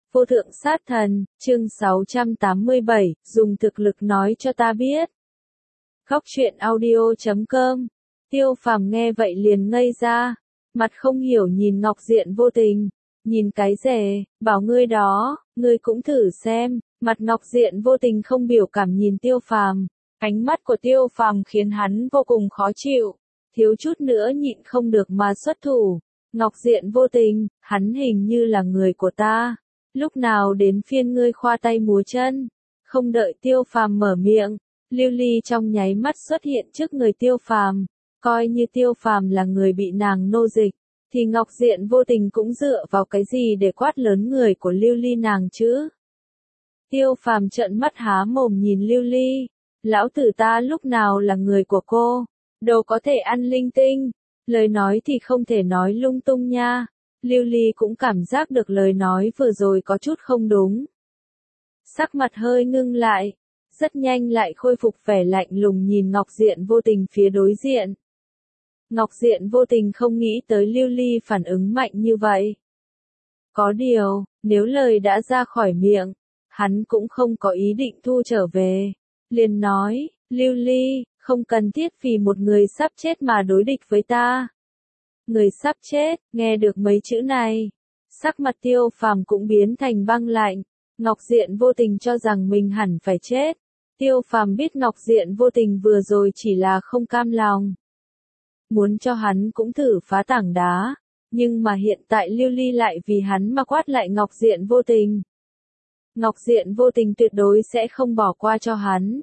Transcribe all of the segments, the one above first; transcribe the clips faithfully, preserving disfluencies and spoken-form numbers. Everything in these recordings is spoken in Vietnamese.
Vô thượng sát thần, chương sáu trăm tám mươi bảy, dùng thực lực nói cho ta biết. Góc truyện audio chấm com. Tiêu Phàm nghe vậy liền ngây ra, mặt không hiểu nhìn Ngọc Diện Vô Tình, nhìn cái rẻ, bảo ngươi đó, ngươi cũng thử xem. Mặt Ngọc Diện Vô Tình không biểu cảm nhìn Tiêu Phàm, ánh mắt của Tiêu Phàm khiến hắn vô cùng khó chịu, thiếu chút nữa nhịn không được mà xuất thủ. Ngọc Diện Vô Tình, hắn hình như là người của ta, lúc nào đến phiên ngươi khoa tay múa chân? Không đợi Tiêu Phàm mở miệng, Lưu Ly trong nháy mắt xuất hiện trước người Tiêu Phàm, coi như Tiêu Phàm là người bị nàng nô dịch, thì Ngọc Diện Vô Tình cũng dựa vào cái gì để quát lớn người của Lưu Ly nàng chứ? Tiêu Phàm trợn mắt há mồm nhìn Lưu Ly, lão tử ta lúc nào là người của cô, đâu có thể ăn linh tinh, lời nói thì không thể nói lung tung nha. Lưu Ly cũng cảm giác được lời nói vừa rồi có chút không đúng. Sắc mặt hơi ngưng lại, rất nhanh lại khôi phục vẻ lạnh lùng nhìn Ngọc Diện Vô Tình phía đối diện. Ngọc Diện Vô Tình không nghĩ tới Lưu Ly phản ứng mạnh như vậy. Có điều, nếu lời đã ra khỏi miệng, hắn cũng không có ý định thu trở về. Liền nói, Lưu Ly, không cần thiết vì một người sắp chết mà đối địch với ta. Người sắp chết, nghe được mấy chữ này, sắc mặt Tiêu Phàm cũng biến thành băng lạnh. Ngọc Diện Vô Tình cho rằng mình hẳn phải chết. Tiêu Phàm biết Ngọc Diện Vô Tình vừa rồi chỉ là không cam lòng, muốn cho hắn cũng thử phá tảng đá, nhưng mà hiện tại Lưu Ly lại vì hắn mà quát lại Ngọc Diện Vô Tình. Ngọc Diện Vô Tình tuyệt đối sẽ không bỏ qua cho hắn.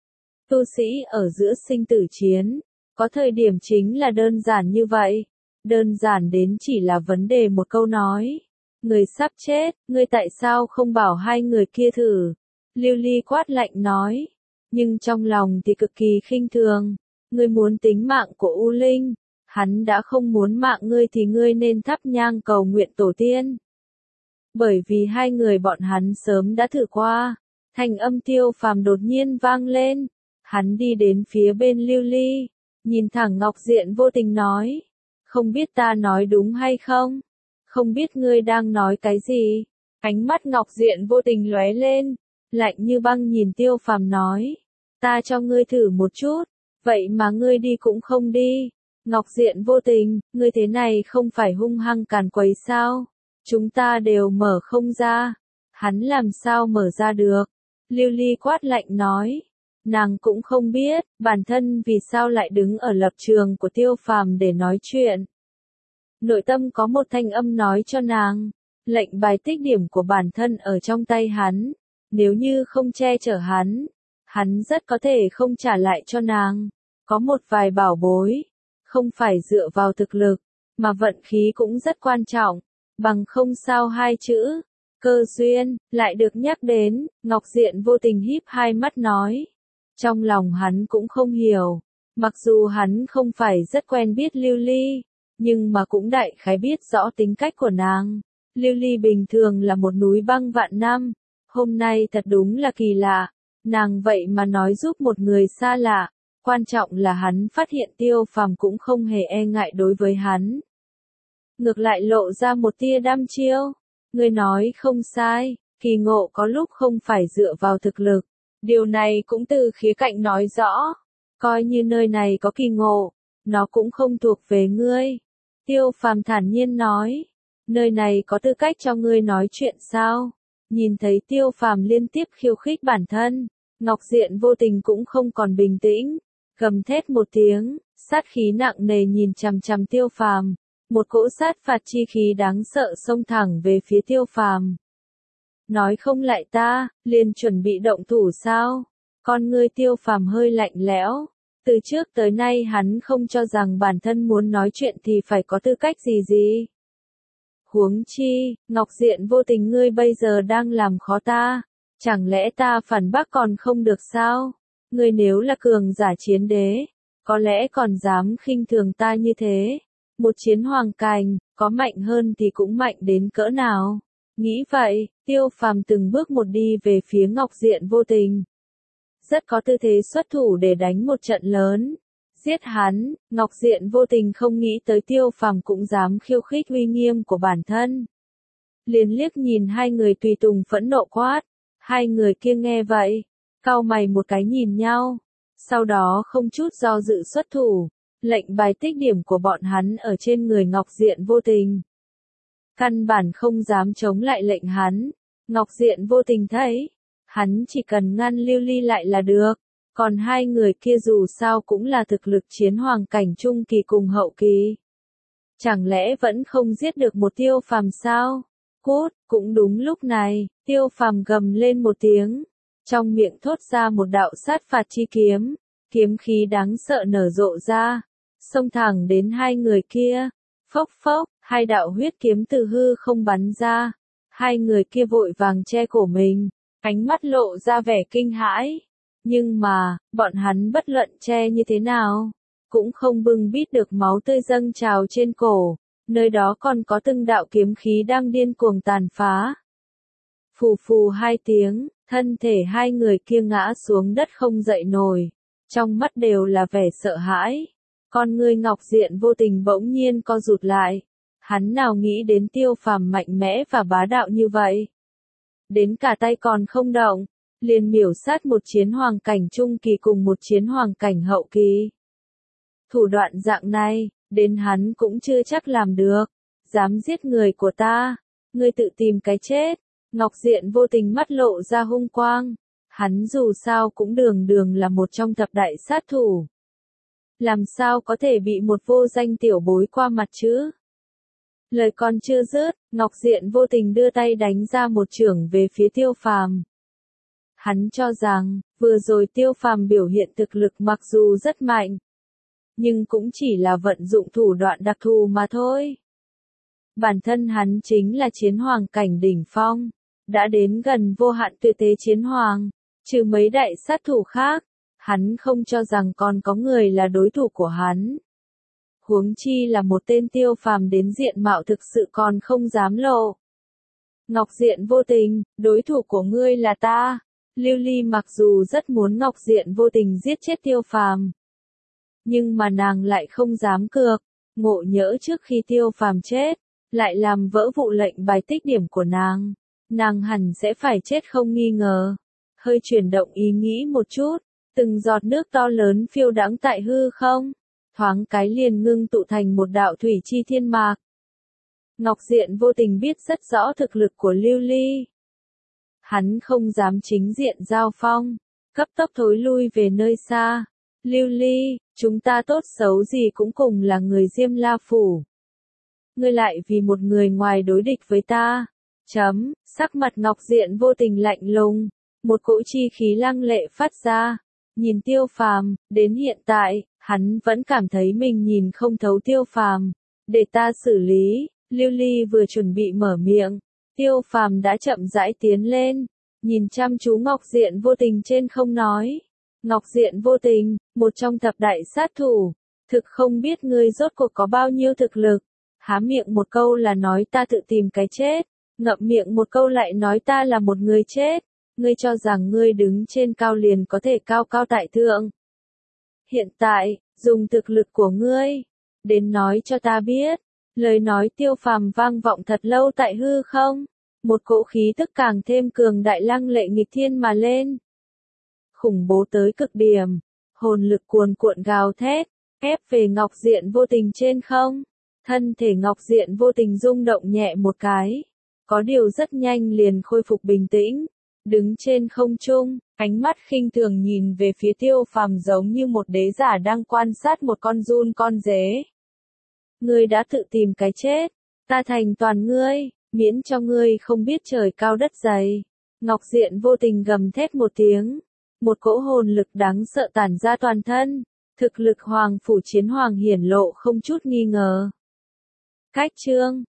Tu sĩ ở giữa sinh tử chiến, có thời điểm chính là đơn giản như vậy. Đơn giản đến chỉ là vấn đề một câu nói. Người sắp chết, ngươi tại sao không bảo hai người kia thử? Lưu Ly quát lạnh nói. Nhưng trong lòng thì cực kỳ khinh thường. Ngươi muốn tính mạng của U Linh, hắn đã không muốn mạng ngươi thì ngươi nên thắp nhang cầu nguyện tổ tiên. Bởi vì hai người bọn hắn sớm đã thử qua. Thanh âm Tiêu Phàm đột nhiên vang lên. Hắn đi đến phía bên Lưu Ly, nhìn thẳng Ngọc Diện Vô Tình nói. Không biết ta nói đúng hay không? Không biết ngươi đang nói cái gì? Ánh mắt Ngọc Diện Vô Tình lóe lên, lạnh như băng nhìn Tiêu Phàm nói. Ta cho ngươi thử một chút, vậy mà ngươi đi cũng không đi. Ngọc Diện Vô Tình, ngươi thế này không phải hung hăng càn quấy sao? Chúng ta đều mở không ra. Hắn làm sao mở ra được? Lưu Ly quát lạnh nói. Nàng cũng không biết, bản thân vì sao lại đứng ở lập trường của Tiêu Phàm để nói chuyện. Nội tâm có một thanh âm nói cho nàng, lệnh bài tích điểm của bản thân ở trong tay hắn, nếu như không che chở hắn, hắn rất có thể không trả lại cho nàng. Có một vài bảo bối, không phải dựa vào thực lực, mà vận khí cũng rất quan trọng, bằng không sao hai chữ, cơ duyên, lại được nhắc đến. Ngọc Diện Vô Tình híp hai mắt nói. Trong lòng hắn cũng không hiểu, mặc dù hắn không phải rất quen biết Lưu Ly, nhưng mà cũng đại khái biết rõ tính cách của nàng. Lưu Ly bình thường là một núi băng vạn năm, hôm nay thật đúng là kỳ lạ, nàng vậy mà nói giúp một người xa lạ, quan trọng là hắn phát hiện Tiêu Phàm cũng không hề e ngại đối với hắn. Ngược lại lộ ra một tia đăm chiêu, người nói không sai, kỳ ngộ có lúc không phải dựa vào thực lực. Điều này cũng từ khía cạnh nói rõ, coi như nơi này có kỳ ngộ, nó cũng không thuộc về ngươi. Tiêu Phàm thản nhiên nói, nơi này có tư cách cho ngươi nói chuyện sao? Nhìn thấy Tiêu Phàm liên tiếp khiêu khích bản thân, Ngọc Diện Vô Tình cũng không còn bình tĩnh, gầm thét một tiếng, sát khí nặng nề nhìn chằm chằm Tiêu Phàm, một cỗ sát phạt chi khí đáng sợ xông thẳng về phía Tiêu Phàm. Nói không lại ta, liền chuẩn bị động thủ sao? Con ngươi Tiêu Phàm hơi lạnh lẽo. Từ trước tới nay hắn không cho rằng bản thân muốn nói chuyện thì phải có tư cách gì gì. Huống chi, Ngọc Diện Vô Tình ngươi bây giờ đang làm khó ta. Chẳng lẽ ta phản bác còn không được sao? Ngươi nếu là cường giả chiến đế, có lẽ còn dám khinh thường ta như thế. Một chiến hoàng cành, có mạnh hơn thì cũng mạnh đến cỡ nào? Nghĩ vậy, Tiêu Phàm từng bước một đi về phía Ngọc Diện Vô Tình. Rất có tư thế xuất thủ để đánh một trận lớn. Giết hắn, Ngọc Diện Vô Tình không nghĩ tới Tiêu Phàm cũng dám khiêu khích uy nghiêm của bản thân. liền liếc nhìn hai người tùy tùng phẫn nộ quát. Hai người kia nghe vậy, cau mày một cái nhìn nhau, sau đó không chút do dự xuất thủ, lệnh bài tích điểm của bọn hắn ở trên người Ngọc Diện Vô Tình. Căn bản không dám chống lại lệnh hắn, Ngọc Diện Vô Tình thấy, hắn chỉ cần ngăn Lưu Ly lại là được, còn hai người kia dù sao cũng là thực lực chiến hoàng cảnh trung kỳ cùng hậu kỳ. Chẳng lẽ vẫn không giết được một Tiêu Phàm sao? Cút, cũng đúng lúc này, Tiêu Phàm gầm lên một tiếng, trong miệng thốt ra một đạo sát phạt chi kiếm, kiếm khí đáng sợ nở rộ ra, xông thẳng đến hai người kia. Phốc phốc, hai đạo huyết kiếm từ hư không bắn ra, hai người kia vội vàng che cổ mình, ánh mắt lộ ra vẻ kinh hãi. Nhưng mà, bọn hắn bất luận che như thế nào, cũng không bưng bít được máu tươi dâng trào trên cổ, nơi đó còn có từng đạo kiếm khí đang điên cuồng tàn phá. Phù phù hai tiếng, thân thể hai người kia ngã xuống đất không dậy nổi, trong mắt đều là vẻ sợ hãi. Con ngươi Ngọc Diện Vô Tình bỗng nhiên co rụt lại, hắn nào nghĩ đến Tiêu Phàm mạnh mẽ và bá đạo như vậy. Đến cả tay còn không động, liền miểu sát một chiến hoàng cảnh trung kỳ cùng một chiến hoàng cảnh hậu kỳ. Thủ đoạn dạng này, đến hắn cũng chưa chắc làm được, dám giết người của ta, ngươi tự tìm cái chết. Ngọc Diện Vô Tình mắt lộ ra hung quang, hắn dù sao cũng đường đường là một trong thập đại sát thủ. Làm sao có thể bị một vô danh tiểu bối qua mặt chứ? Lời còn chưa dứt, Ngọc Diện Vô Tình đưa tay đánh ra một chưởng về phía Tiêu Phàm. Hắn cho rằng, vừa rồi Tiêu Phàm biểu hiện thực lực mặc dù rất mạnh, nhưng cũng chỉ là vận dụng thủ đoạn đặc thù mà thôi. Bản thân hắn chính là chiến hoàng cảnh đỉnh phong, đã đến gần vô hạn tuyệt thế chiến hoàng, trừ mấy đại sát thủ khác, hắn không cho rằng còn có người là đối thủ của hắn. Huống chi là một tên Tiêu Phàm đến diện mạo thực sự còn không dám lộ. Ngọc Diện Vô Tình, đối thủ của ngươi là ta. Lưu Ly mặc dù rất muốn Ngọc Diện Vô Tình giết chết Tiêu Phàm, nhưng mà nàng lại không dám cược, ngộ nhỡ trước khi Tiêu Phàm chết, lại làm vỡ vụ lệnh bài tích điểm của nàng, nàng hẳn sẽ phải chết không nghi ngờ. Hơi chuyển động ý nghĩ một chút, từng giọt nước to lớn phiêu đãng tại hư không, thoáng cái liền ngưng tụ thành một đạo thủy chi thiên mạc. Ngọc Diện Vô Tình biết rất rõ thực lực của Lưu Ly. Hắn không dám chính diện giao phong, cấp tốc thối lui về nơi xa. Lưu Ly, chúng ta tốt xấu gì cũng cùng là người Diêm La Phủ. Ngươi lại vì một người ngoài đối địch với ta. Chấm, sắc mặt Ngọc Diện Vô Tình lạnh lùng, một cỗ chi khí lăng lệ phát ra. Nhìn Tiêu Phàm, đến hiện tại, hắn vẫn cảm thấy mình nhìn không thấu Tiêu Phàm. Để ta xử lý, Lưu Ly vừa chuẩn bị mở miệng, Tiêu Phàm đã chậm rãi tiến lên, nhìn chăm chú Ngọc Diện Vô Tình trên không nói. Ngọc Diện Vô Tình, một trong thập đại sát thủ, thực không biết ngươi rốt cuộc có bao nhiêu thực lực. Há miệng một câu là nói ta tự tìm cái chết, ngậm miệng một câu lại nói ta là một người chết. Ngươi cho rằng ngươi đứng trên cao liền có thể cao cao tại thượng. Hiện tại, dùng thực lực của ngươi, đến nói cho ta biết. Lời nói Tiêu Phàm vang vọng thật lâu tại hư không, một cỗ khí tức càng thêm cường đại lăng lệ nghịch thiên mà lên. Khủng bố tới cực điểm, hồn lực cuồn cuộn gào thét, ép về Ngọc Diện Vô Tình trên không. Thân thể Ngọc Diện Vô Tình rung động nhẹ một cái, có điều rất nhanh liền khôi phục bình tĩnh, đứng trên không trung, ánh mắt khinh thường nhìn về phía Tiêu Phàm giống như một đế giả đang quan sát một con giun con dế. Ngươi đã tự tìm cái chết, ta thành toàn ngươi, miễn cho ngươi không biết trời cao đất dày. Ngọc Diện Vô Tình gầm thét một tiếng, một cỗ hồn lực đáng sợ tản ra toàn thân, thực lực hoàng phủ chiến hoàng hiển lộ không chút nghi ngờ. Cách chương